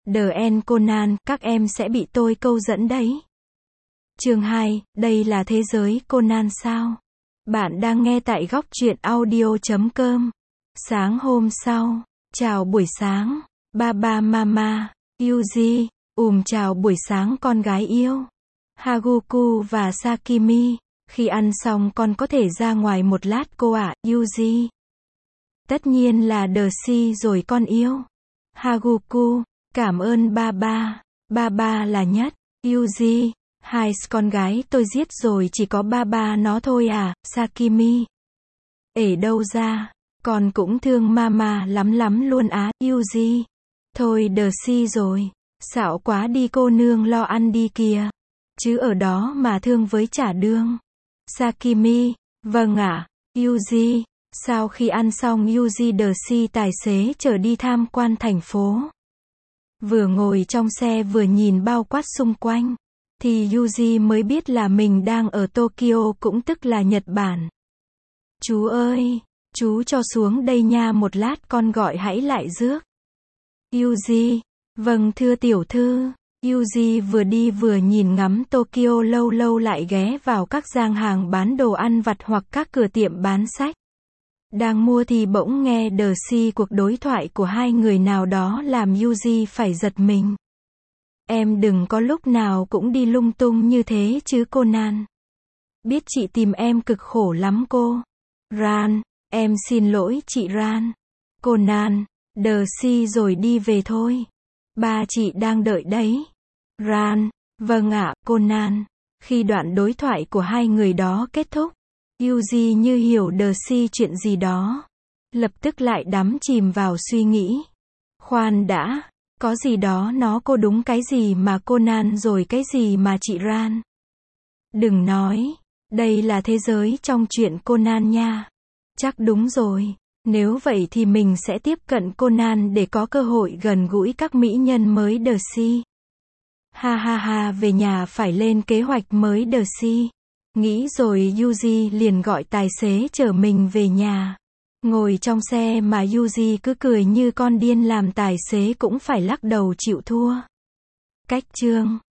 The End Conan, các em sẽ bị tôi câu dẫn đấy. Chương 2, đây là thế giới Conan sao? Bạn đang nghe tại góc truyện audio.com. Sáng hôm sau, chào buổi sáng, Baba Mama, Yuji, chào buổi sáng con gái yêu. Haguku và Sakimi, khi ăn xong con có thể ra ngoài một lát cô ạ, Yuji. Tất nhiên là Dercy rồi con yêu. Haguku, cảm ơn Baba, Baba là nhất. Yuji, hai con gái tôi giết rồi chỉ có Baba nó thôi à, Sakimi. Ể đâu ra, con cũng thương Mama lắm lắm luôn á, Yuji. Thôi Dercy rồi, xạo quá đi cô nương lo ăn đi kìa. Chứ ở đó mà thương với chả đương. Sakimi, vâng ạ, Yuji. Sau khi ăn xong Yuji Dercy tài xế chở đi tham quan thành phố. Vừa ngồi trong xe vừa nhìn bao quát xung quanh, thì Yuji mới biết là mình đang ở Tokyo cũng tức là Nhật Bản. Chú ơi, chú cho xuống đây nha một lát con gọi hãy lại rước. Yuji, vâng thưa tiểu thư. Yuji vừa đi vừa nhìn ngắm Tokyo lâu lâu lại ghé vào các gian hàng bán đồ ăn vặt hoặc các cửa tiệm bán sách. Đang mua thì bỗng nghe Dercy cuộc đối thoại của hai người nào đó làm Yuji phải giật mình. Em đừng có lúc nào cũng đi lung tung như thế chứ Conan. Biết chị tìm em cực khổ lắm cô. Ran, em xin lỗi chị Ran. Conan, Dercy rồi đi về thôi. Ba chị đang đợi đấy. Ran, vâng ạ, Conan. Khi đoạn đối thoại của hai người đó kết thúc, Yuji như hiểu Dercy chuyện gì đó. Lập tức lại đắm chìm vào suy nghĩ. Khoan đã, có gì đó nó cô đúng cái gì mà Conan rồi cái gì mà chị Ran. Đừng nói, đây là thế giới trong truyện Conan nha. Chắc đúng rồi, nếu vậy thì mình sẽ tiếp cận Conan để có cơ hội gần gũi các mỹ nhân mới Dercy. Ha ha ha, về nhà phải lên kế hoạch mới Dercy. Nghĩ rồi Yuji liền gọi tài xế chở mình về nhà. Ngồi trong xe mà Yuji cứ cười như con điên làm tài xế cũng phải lắc đầu chịu thua. Cách chương